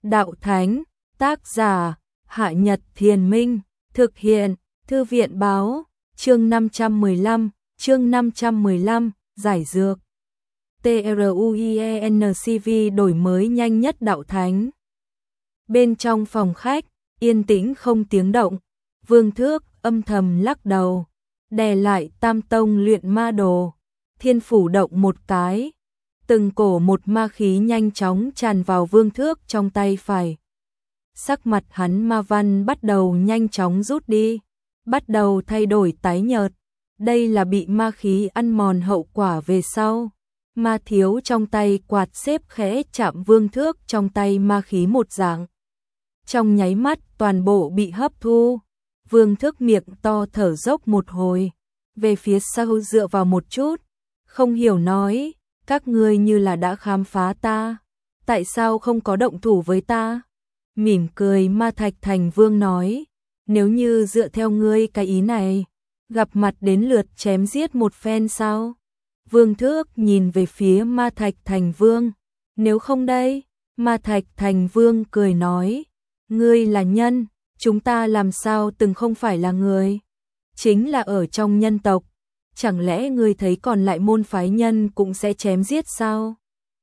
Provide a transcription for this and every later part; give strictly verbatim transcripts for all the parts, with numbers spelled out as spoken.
Đạo Thánh, tác giả, Hạ Nhật Thiền Minh, thực hiện, Thư viện Báo, chương năm trăm mười lăm, chương năm trăm mười lăm, giải dược. TRUIENCV đổi mới nhanh nhất Đạo Thánh. Bên trong phòng khách, yên tĩnh không tiếng động, Vương Thước âm thầm lắc đầu, đè lại Tam Tông luyện ma đồ, thiên phủ động một cái, từng cổ một ma khí nhanh chóng tràn vào Vương Thước trong tay phải. Sắc mặt hắn ma văn bắt đầu nhanh chóng rút đi, bắt đầu thay đổi tái nhợt. Đây là bị ma khí ăn mòn hậu quả về sau. Ma thiếu trong tay quạt xếp khẽ chạm Vương Thước trong tay ma khí một dạng. Trong nháy mắt toàn bộ bị hấp thu. Vương Thước miệng to thở dốc một hồi, về phía sau dựa vào một chút, không hiểu nói, các ngươi như là đã khám phá ta, tại sao không có động thủ với ta? Mỉm cười Ma Thạch Thành Vương nói, nếu như dựa theo ngươi cái ý này, gặp mặt đến lượt chém giết một phen sao? Vương Thước nhìn về phía Ma Thạch Thành Vương, nếu không đây? Ma Thạch Thành Vương cười nói, ngươi là nhân, chúng ta làm sao từng không phải là người? Chính là ở trong nhân tộc, chẳng lẽ ngươi thấy còn lại môn phái nhân cũng sẽ chém giết sao?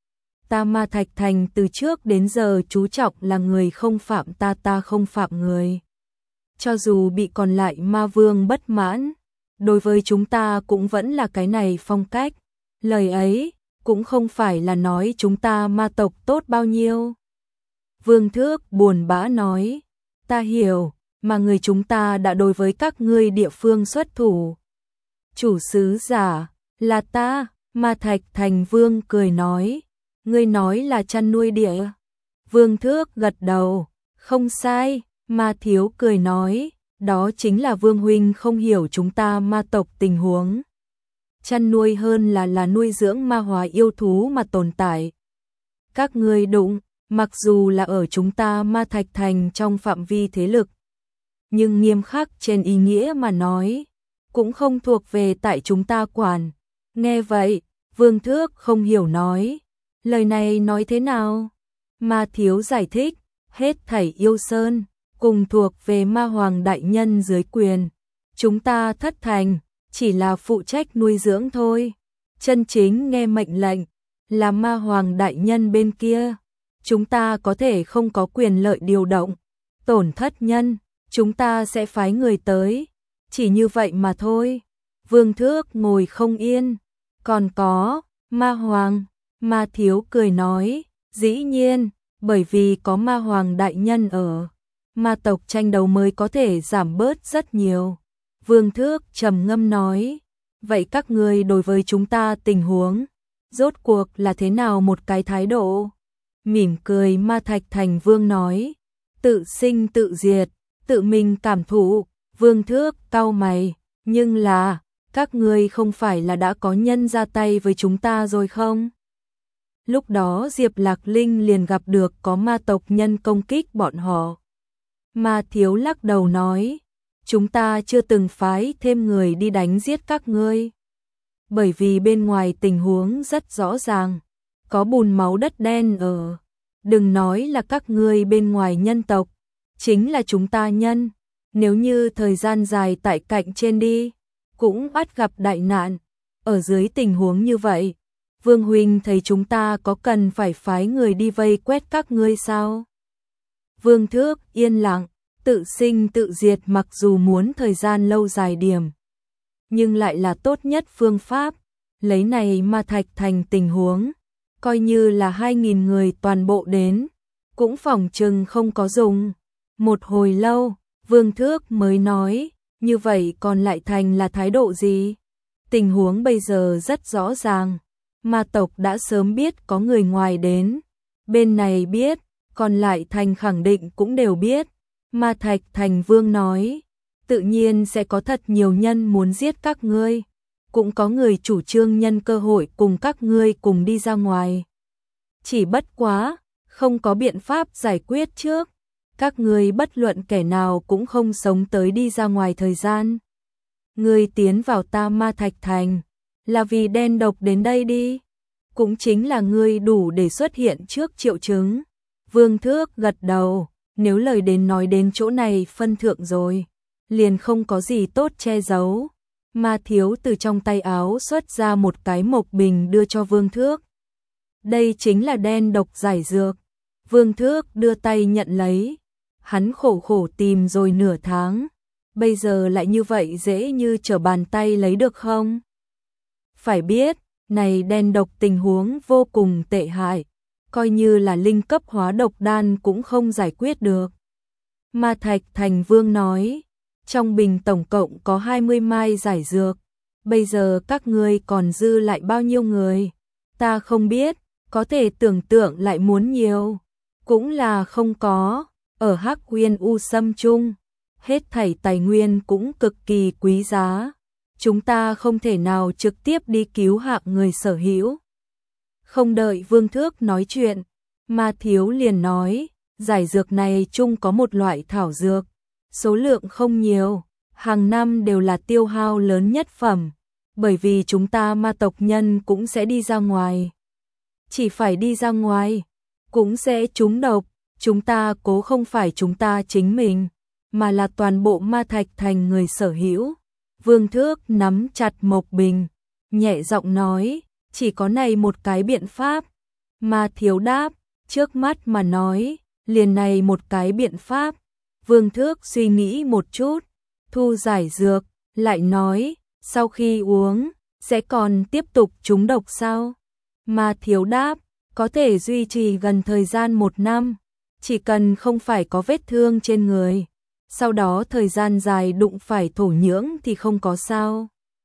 Ta Ma Thạch Thành từ trước đến giờ chú trọng là người không phạm ta, ta không phạm người. Cho dù bị còn lại ma vương bất mãn, đối với chúng ta cũng vẫn là cái này phong cách. Lời ấy cũng không phải là nói chúng ta ma tộc tốt bao nhiêu. Vương Thước buồn bã nói, ta hiểu, mà người chúng ta đã đối với các ngươi địa phương xuất thủ. Chủ sứ giả, là ta, Ma Thạch Thành Vương cười nói, ngươi nói là chăn nuôi địa. Vương Thước gật đầu, không sai, Ma Thiếu cười nói, đó chính là Vương Huynh không hiểu chúng ta ma tộc tình huống. Chăn nuôi hơn là là nuôi dưỡng ma hóa yêu thú mà tồn tại. Các ngươi đúng, mặc dù là ở chúng ta Ma Thạch Thành trong phạm vi thế lực, nhưng nghiêm khắc trên ý nghĩa mà nói, cũng không thuộc về tại chúng ta quản. Nghe vậy, Vương Thước không hiểu nói, lời này nói thế nào? Ma Thiếu giải thích, hết thảy yêu sơn, cùng thuộc về Ma Hoàng Đại Nhân dưới quyền. Chúng ta thất thành, chỉ là phụ trách nuôi dưỡng thôi. Chân chính nghe mệnh lệnh, là Ma Hoàng Đại Nhân bên kia. Chúng ta có thể không có quyền lợi điều động. Tổn thất nhân, chúng ta sẽ phái người tới. Chỉ như vậy mà thôi. Vương Thước ngồi không yên. Còn có, Ma Hoàng, Ma Thiếu cười nói, dĩ nhiên, bởi vì có Ma Hoàng Đại Nhân ở, ma tộc tranh đấu mới có thể giảm bớt rất nhiều. Vương Thước trầm ngâm nói, vậy các ngươi đối với chúng ta tình huống, rốt cuộc là thế nào một cái thái độ? Mỉm cười Ma Thạch Thành Vương nói, tự sinh tự diệt, tự mình cảm thụ. Vương Thước cau mày, nhưng là, các ngươi không phải là đã có nhân ra tay với chúng ta rồi không? Lúc đó Diệp Lạc Linh liền gặp được có ma tộc nhân công kích bọn họ. Ma Thiếu lắc đầu nói, chúng ta chưa từng phái thêm người đi đánh giết các ngươi. Bởi vì bên ngoài tình huống rất rõ ràng, có bùn máu đất đen ở. Đừng nói là các ngươi bên ngoài nhân tộc, chính là chúng ta nhân. Nếu như thời gian dài tại cạnh trên đi, cũng bắt gặp đại nạn. Ở dưới tình huống như vậy, Vương Huynh thấy chúng ta có cần phải phái người đi vây quét các ngươi sao? Vương Thước yên lặng, tự sinh tự diệt mặc dù muốn thời gian lâu dài điểm, nhưng lại là tốt nhất phương pháp. Lấy này Ma Thạch Thành tình huống, coi như là hai nghìn người toàn bộ đến, cũng phỏng chừng không có dùng. Một hồi lâu, Vương Thước mới nói, như vậy còn lại thành là thái độ gì? Tình huống bây giờ rất rõ ràng, ma tộc đã sớm biết có người ngoài đến, bên này biết, còn lại thành khẳng định cũng đều biết. Ma Thạch Thành Vương nói, tự nhiên sẽ có thật nhiều nhân muốn giết các ngươi, cũng có người chủ trương nhân cơ hội cùng các ngươi cùng đi ra ngoài. Chỉ bất quá, không có biện pháp giải quyết trước. Các ngươi bất luận kẻ nào cũng không sống tới đi ra ngoài thời gian. Ngươi tiến vào ta Ma Thạch Thành, là vì đen độc đến đây đi. Cũng chính là ngươi đủ để xuất hiện trước triệu chứng. Vương Thước gật đầu, nếu lời đến nói đến chỗ này phân thượng rồi, liền không có gì tốt che giấu. Ma Thiếu từ trong tay áo xuất ra một cái mộc bình đưa cho Vương Thước. Đây chính là đen độc giải dược. Vương Thước đưa tay nhận lấy. Hắn khổ khổ tìm rồi nửa tháng, bây giờ lại như vậy dễ như trở bàn tay lấy được không? Phải biết, này đen độc tình huống vô cùng tệ hại, coi như là linh cấp hóa độc đan cũng không giải quyết được. Ma Thạch Thành Vương nói, trong bình tổng cộng có hai mươi mai giải dược, bây giờ các ngươi còn dư lại bao nhiêu người? Ta không biết, có thể tưởng tượng lại muốn nhiều, cũng là không có. Ở Hắc Uyên U Sâm Trung, hết thảy tài nguyên cũng cực kỳ quý giá, chúng ta không thể nào trực tiếp đi cứu hạng người sở hữu. Không đợi Vương Thước nói chuyện, Ma Thiếu liền nói, giải dược này chung có một loại thảo dược, số lượng không nhiều, hàng năm đều là tiêu hao lớn nhất phẩm, bởi vì chúng ta ma tộc nhân cũng sẽ đi ra ngoài. Chỉ phải đi ra ngoài, cũng sẽ trúng độc. Chúng ta cố không phải chúng ta chính mình, mà là toàn bộ Ma Thạch Thành người sở hữu. Vương Thước nắm chặt mộc bình, nhẹ giọng nói, chỉ có này một cái biện pháp. Ma Thiếu đáp, trước mắt mà nói, liền này một cái biện pháp. Vương Thước suy nghĩ một chút, thu giải dược, lại nói, sau khi uống, sẽ còn tiếp tục trúng độc sao? Ma Thiếu đáp, có thể duy trì gần thời gian một năm. Chỉ cần không phải có vết thương trên người, sau đó thời gian dài đụng phải thổ nhưỡng thì không có sao.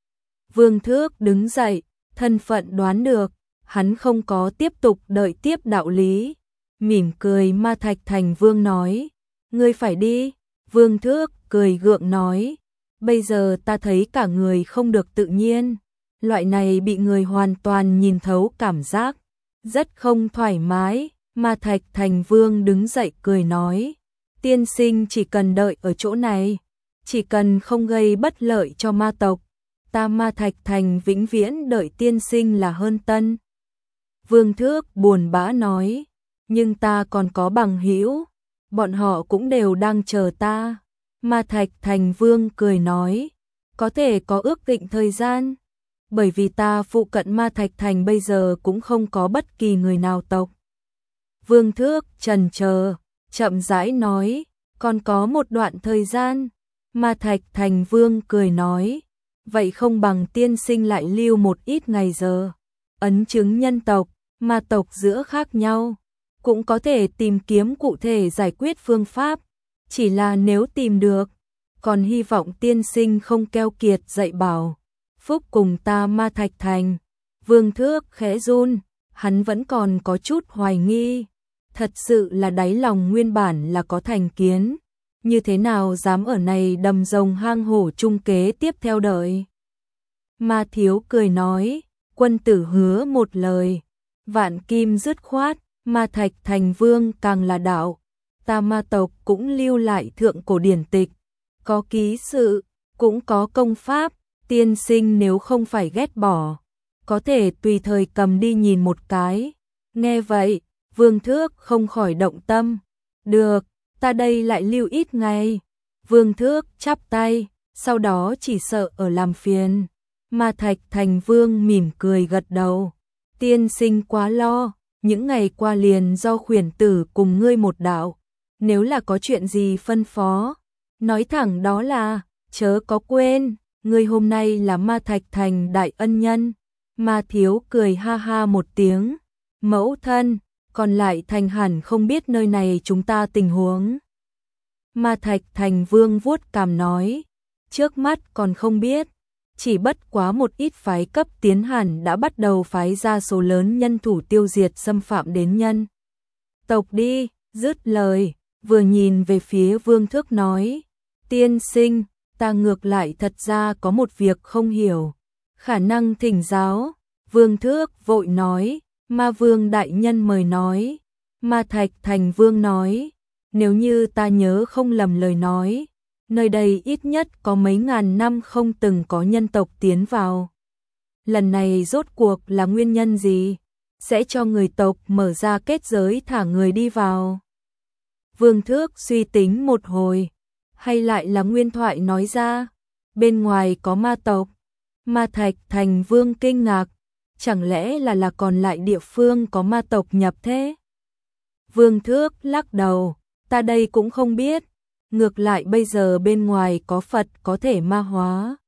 Vương Thước đứng dậy, thân phận đoán được, hắn không có tiếp tục đợi tiếp đạo lý. Mỉm cười Ma Thạch Thành Vương nói, ngươi phải đi. Vương Thước cười gượng nói, bây giờ ta thấy cả người không được tự nhiên, loại này bị người hoàn toàn nhìn thấu cảm giác, rất không thoải mái. Ma Thạch Thành Vương đứng dậy cười nói, tiên sinh chỉ cần đợi ở chỗ này, chỉ cần không gây bất lợi cho ma tộc, ta Ma Thạch Thành vĩnh viễn đợi tiên sinh là hơn tân. Vương Thước buồn bã nói, nhưng ta còn có bằng hữu, bọn họ cũng đều đang chờ ta. Ma Thạch Thành Vương cười nói, có thể có ước định thời gian, bởi vì ta phụ cận Ma Thạch Thành bây giờ cũng không có bất kỳ người nào tộc. Vương Thước chần chờ, chậm rãi nói, còn có một đoạn thời gian. Ma Thạch Thành Vương cười nói, vậy không bằng tiên sinh lại lưu một ít ngày giờ. Ấn chứng nhân tộc, ma tộc giữa khác nhau, cũng có thể tìm kiếm cụ thể giải quyết phương pháp, chỉ là nếu tìm được, còn hy vọng tiên sinh không keo kiệt dạy bảo. Phúc cùng ta Ma Thạch Thành. Vương Thước khẽ run, hắn vẫn còn có chút hoài nghi. Thật sự là đáy lòng nguyên bản là có thành kiến, như thế nào dám ở này đầm rồng hang hổ chung kế tiếp theo đợi. Ma Thiếu cười nói, quân tử hứa một lời, vạn kim dứt khoát. Ma Thạch Thành Vương càng là đạo, ta ma tộc cũng lưu lại thượng cổ điển tịch, có ký sự, cũng có công pháp, tiên sinh nếu không phải ghét bỏ, có thể tùy thời cầm đi nhìn một cái. Nghe vậy, Vương Thước không khỏi động tâm. Được, ta đây lại lưu ít ngày. Vương Thước chắp tay, sau đó chỉ sợ ở làm phiền. Ma Thạch Thành Vương mỉm cười gật đầu. Tiên sinh quá lo, những ngày qua liền do khuyển tử cùng ngươi một đạo. Nếu là có chuyện gì phân phó, nói thẳng đó là, chớ có quên, ngươi hôm nay là Ma Thạch Thành đại ân nhân. Ma Thiếu cười ha ha một tiếng. Mẫu thân, còn lại thành hẳn không biết nơi này chúng ta tình huống. Ma Thạch Thành Vương vuốt cằm nói, trước mắt còn không biết, chỉ bất quá một ít phái cấp tiến hẳn đã bắt đầu phái ra số lớn nhân thủ tiêu diệt xâm phạm đến nhân tộc đi. Dứt lời, vừa nhìn về phía Vương Thước nói, tiên sinh, ta ngược lại thật ra có một việc không hiểu, khả năng thỉnh giáo. Vương Thước vội nói, Ma Vương đại nhân mời nói. Ma Thạch Thành Vương nói, nếu như ta nhớ không lầm lời nói, nơi đây ít nhất có mấy ngàn năm không từng có nhân tộc tiến vào. Lần này rốt cuộc là nguyên nhân gì? sẽ cho người tộc mở ra kết giới thả người đi vào. Vương Thước suy tính một hồi, hay lại là nguyên thoại nói ra, bên ngoài có ma tộc. Ma Thạch Thành Vương kinh ngạc, chẳng lẽ là là còn lại địa phương có ma tộc nhập thế? Vương Thước lắc đầu, ta đây cũng không biết, ngược lại bây giờ bên ngoài có Phật có thể ma hóa.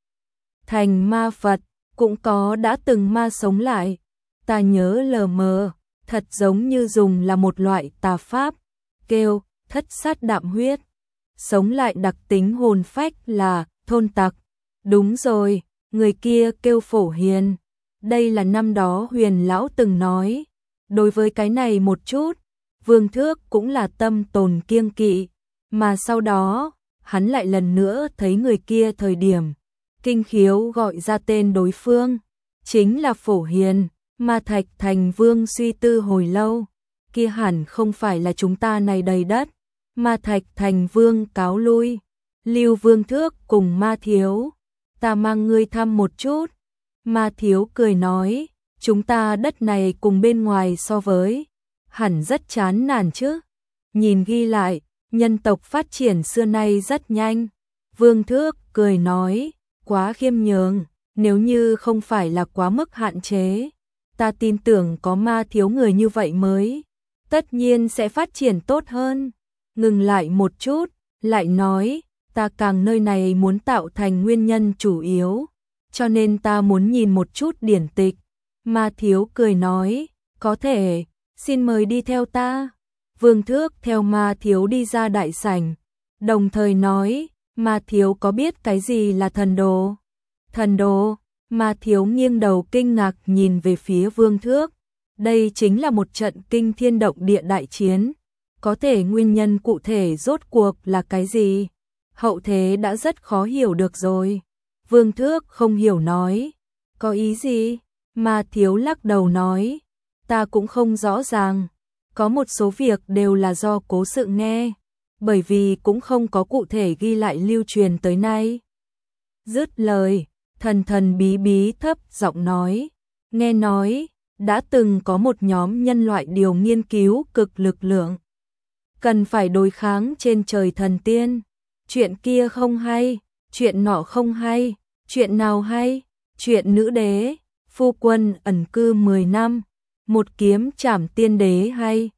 Thành ma Phật, cũng có đã từng ma sống lại, ta nhớ lờ mờ, thật giống như dùng là một loại tà pháp, kêu thất sát đạm huyết, sống lại đặc tính hồn phách là thôn tặc. Đúng rồi, người kia kêu Phổ Hiền, đây là năm đó Huyền lão từng nói. Đối với cái này một chút, Vương Thước cũng là tâm tồn kiêng kỵ, mà sau đó, hắn lại lần nữa thấy người kia thời điểm, kinh khiếu gọi ra tên đối phương, chính là Phổ Hiền. Ma Thạch Thành Vương suy tư hồi lâu, kia hẳn không phải là chúng ta này đầy đất. Ma Thạch Thành Vương cáo lui, lưu Vương Thước cùng Ma Thiếu, ta mang ngươi thăm một chút. Ma Thiếu cười nói, chúng ta đất này cùng bên ngoài so với, hẳn rất chán nản chứ. Nhìn ghi lại, nhân tộc phát triển xưa nay rất nhanh. Vương Thước cười nói, quá khiêm nhường, nếu như không phải là quá mức hạn chế, ta tin tưởng có Ma Thiếu người như vậy mới, tất nhiên sẽ phát triển tốt hơn. Ngừng lại một chút, lại nói, ta càng nơi này muốn tạo thành nguyên nhân chủ yếu, cho nên ta muốn nhìn một chút điển tịch. Ma Thiếu cười nói, có thể, xin mời đi theo ta. Vương Thước theo Ma Thiếu đi ra đại sảnh, đồng thời nói, Ma Thiếu có biết cái gì là thần đồ? Thần đồ? Ma Thiếu nghiêng đầu kinh ngạc nhìn về phía Vương Thước, đây chính là một trận kinh thiên động địa đại chiến, có thể nguyên nhân cụ thể rốt cuộc là cái gì? Hậu thế đã rất khó hiểu được rồi. Vương Thước không hiểu nói, có ý gì? Ma Thiếu lắc đầu nói, ta cũng không rõ ràng, có một số việc đều là do cố sự nghe, bởi vì cũng không có cụ thể ghi lại lưu truyền tới nay. Dứt lời, thần thần bí bí thấp giọng nói, nghe nói, đã từng có một nhóm nhân loại điều nghiên cứu cực lực lượng, cần phải đối kháng trên trời thần tiên. Chuyện kia không hay, chuyện nọ không hay, chuyện nào hay? Chuyện nữ đế, phu quân ẩn cư mười năm, một kiếm trảm tiên đế hay?